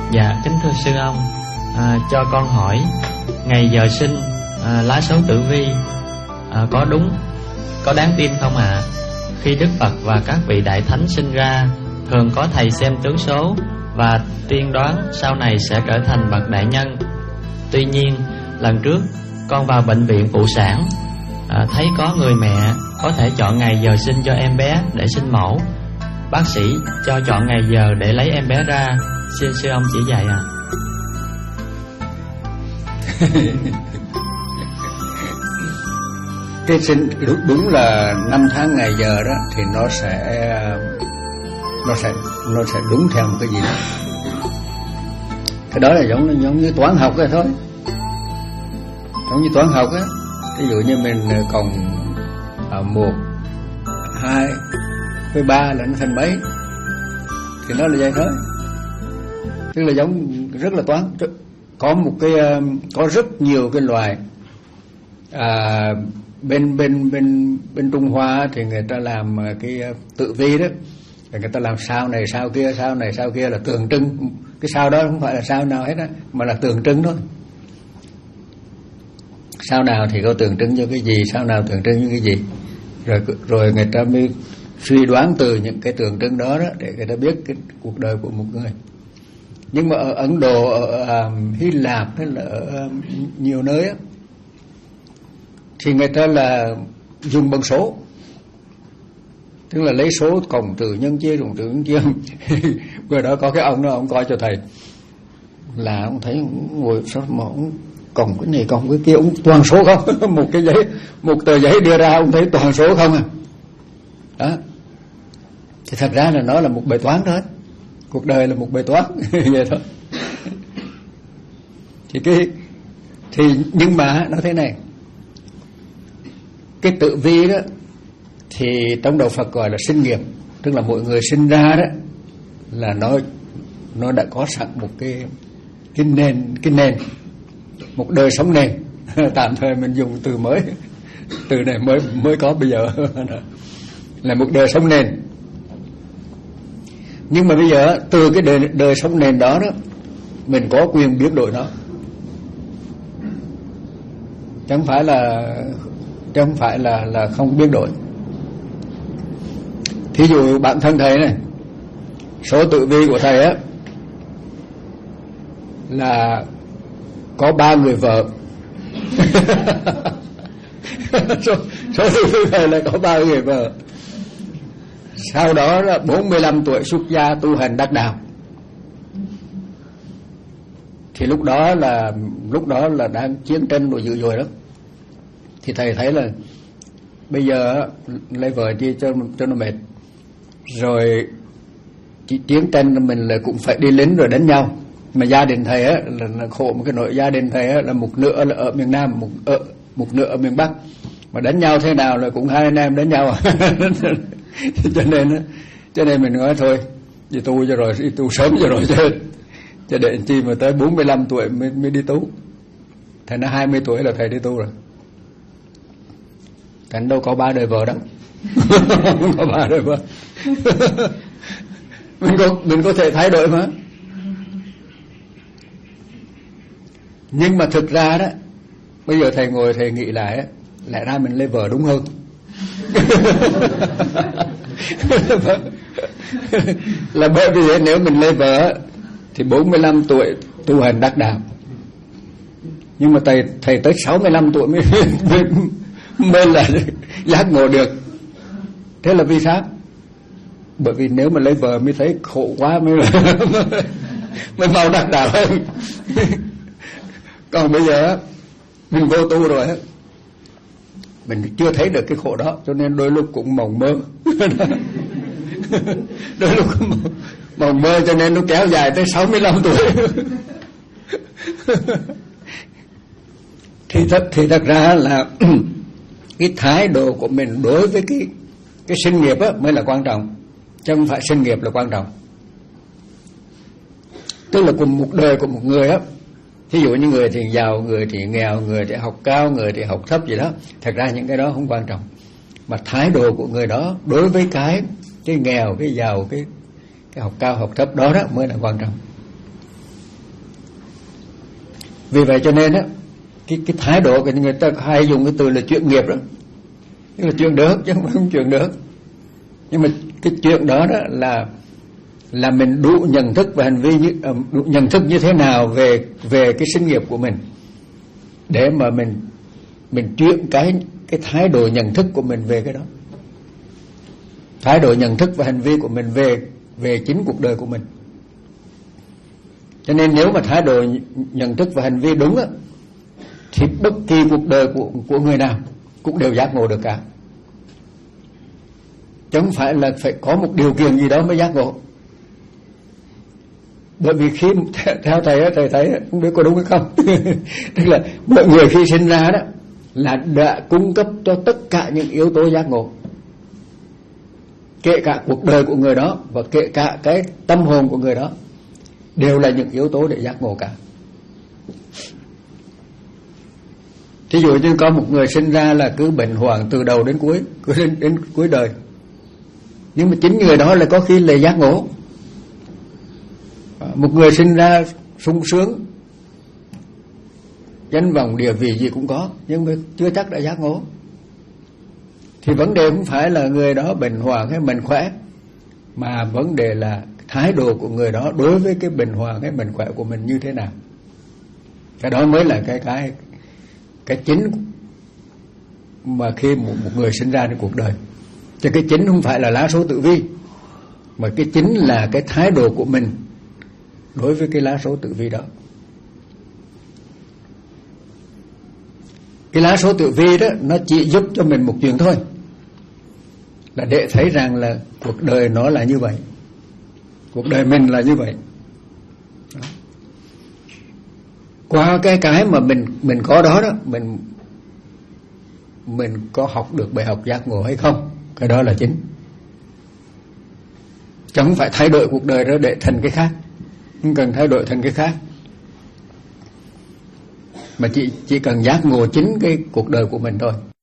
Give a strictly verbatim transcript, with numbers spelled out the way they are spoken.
Dạ, kính thưa sư ông, à, cho con hỏi ngày giờ sinh, à, lá số tử vi, à, có đúng, có đáng tin không ạ? À? Khi Đức Phật và các vị đại thánh sinh ra, thường có thầy xem tướng số và tiên đoán sau này sẽ trở thành bậc đại nhân. Tuy nhiên, lần trước con vào bệnh viện phụ sản, à, thấy có người mẹ có thể chọn ngày giờ sinh cho em bé để sinh mổ. Bác sĩ cho chọn ngày giờ để lấy em bé ra, xin sư ông chỉ dạy ạ. À. Cái sinh đúng là năm tháng ngày giờ đó thì nó sẽ nó sẽ nó sẽ đúng theo một cái gì đó. Cái đó là giống giống như toán học ấy thôi, giống như toán học á. Ví dụ như mình còn ở một hai với ba là nó thành mấy, thì nó là vậy thôi. Tức là giống rất là toán. Có một cái có rất nhiều cái loài à, bên bên bên bên Trung Hoa thì người ta làm cái tự vi đó, người ta làm sao này sao kia, sao này sao kia là tượng trưng. Cái sao đó không phải là sao nào hết á, mà là tượng trưng thôi. Sao nào thì có tượng trưng cho cái gì, sao nào tượng trưng cho cái gì, rồi rồi người ta mới suy đoán từ những cái tượng trưng đó đó để người ta biết cái cuộc đời của một người. Nhưng mà ở Ấn Độ, ở um, Hy Lạp hay là ở um, nhiều nơi á, thì người ta là dùng bằng số, tức là lấy số cộng trừ nhân chia cộng trừ nhân chia. Vừa đó có cái ông đó, ông coi cho thầy là ông thấy ông ngồi sao mà ông cộng cái này cộng cái kia, ông toàn số không. Một cái giấy, một tờ giấy đưa ra ông thấy toàn số không à. Đó thì thật ra là nó là một bài toán thôi, cuộc đời là một bài toán. Vậy thôi. Thì cái thì nhưng mà nó thế này, cái tự vi đó thì trong đạo Phật gọi là sinh nghiệp, tức là mỗi người sinh ra đó là nó nó đã có sẵn một cái cái nền cái nền một đời sống nền. Tạm thời mình dùng từ mới, từ này mới mới có bây giờ là một đời sống nền. Nhưng mà bây giờ từ cái đời, đời sống nền đó đó mình có quyền biến đổi nó, chẳng phải là chẳng phải là là không biến đổi. Thí dụ bản thân thầy này, số tự vi của thầy á là có ba người vợ. số, số tự vi thầy là có ba người vợ. Sau đó là bốn mươi lăm tuổi xuất gia tu hành đắc đạo. Thì lúc đó là lúc đó là đang chiến tranh rồi dữ dội lắm. Thì thầy thấy là bây giờ lấy vợ chi cho cho nó mệt. Rồi chỉ chiến tranh mình là cũng phải đi lính rồi đánh nhau. Mà gia đình thầy á là, là khổ một cái nội gia đình thầy á là một nửa là ở miền Nam, một ở, một nửa ở miền Bắc. Mà đánh nhau thế nào là cũng hai anh em đánh nhau. cho nên cho nên mình nói thôi đi tu cho rồi, đi tu sớm cho rồi chứ cho để chi mà tới bốn mươi lăm tuổi mới, mới đi tu. Thành nó hai mươi tuổi là thầy đi tu rồi. Thành đâu có ba đời vợ đâu. Không có ba đời vợ. mình có mình có thể thay đổi mà. Nhưng mà thực ra đó, bây giờ thầy ngồi thầy nghĩ lại á, lẽ ra mình lấy vợ đúng hơn. Là bởi vì nếu mình lấy vợ thì bốn mươi lăm tuổi tu hành đắc đạo, nhưng mà thầy thầy tới sáu mươi lăm tuổi mới mới, mới là giác ngộ được. Thế là vì sao? Bởi vì nếu mà lấy vợ mới thấy khổ quá mới là mới mau đắc đạo hơn. Còn bây giờ mình vô tu rồi á, mình chưa thấy được cái khổ đó, cho nên đôi lúc cũng mộng mơ. Đôi lúc cũng mộng mơ, cho nên nó kéo dài tới sáu mươi lăm tuổi. Thì thật thì thật ra là cái thái độ của mình đối với cái cái sinh nghiệp á mới là quan trọng, chứ không phải sinh nghiệp là quan trọng. Tức là cùng một đời của một người á, ví dụ như người thì giàu, người thì nghèo, người thì học cao, người thì học thấp gì đó, thật ra những cái đó không quan trọng, mà thái độ của người đó đối với cái cái nghèo, cái giàu, cái cái học cao, học thấp đó đó mới là quan trọng. Vì vậy cho nên á, cái cái thái độ của người ta hay dùng cái từ là chuyện nghiệp đó, tức là chuyện được chứ không phải chuyện được. Nhưng mà cái chuyện đó đó là là mình đủ nhận thức và hành vi như đủ nhận thức như thế nào về về cái sinh nghiệp của mình, để mà mình mình chuyển cái cái thái độ nhận thức của mình về cái đó, thái độ nhận thức và hành vi của mình về về chính cuộc đời của mình. Cho nên nếu mà thái độ nhận thức và hành vi đúng á, thì bất kỳ cuộc đời của của người nào cũng đều giác ngộ được cả, chứ không phải là phải có một điều kiện gì đó mới giác ngộ. Bởi vì khi theo thầy á, thầy thấy không biết có đúng hay không tức là mọi người khi sinh ra đó là đã cung cấp cho tất cả những yếu tố giác ngộ, kể cả cuộc đời của người đó và kể cả cái tâm hồn của người đó đều là những yếu tố để giác ngộ cả. Thí dụ như có một người sinh ra là cứ bệnh hoạn từ đầu đến cuối, cứ đến, đến cuối đời, nhưng mà chính người đó là có khi là giác ngộ. Một người sinh ra sung sướng, danh vọng địa vị gì cũng có, nhưng mà chưa chắc đã giác ngộ. Thì vấn đề không phải là người đó bệnh hoạn hay mạnh khỏe, mà vấn đề là thái độ của người đó đối với cái bệnh hoạn hay mạnh khỏe của mình như thế nào. Cái đó mới là cái cái cái chính mà khi một, một người sinh ra trên cuộc đời. Chứ cái chính không phải là lá số tử vi, mà cái chính là cái thái độ của mình đối với cái lá số tử vi đó. Cái lá số tử vi đó nó chỉ giúp cho mình một chuyện thôi, là để thấy rằng là cuộc đời nó là như vậy, cuộc đời mình là như vậy. Qua cái cái mà mình mình có đó đó, mình mình có học được bài học giác ngộ hay không, cái đó là chính. Chứ không phải thay đổi cuộc đời đó để thành cái khác, không cần thay đổi thành cái khác, mà chỉ chỉ cần giác ngộ chính cái cuộc đời của mình thôi.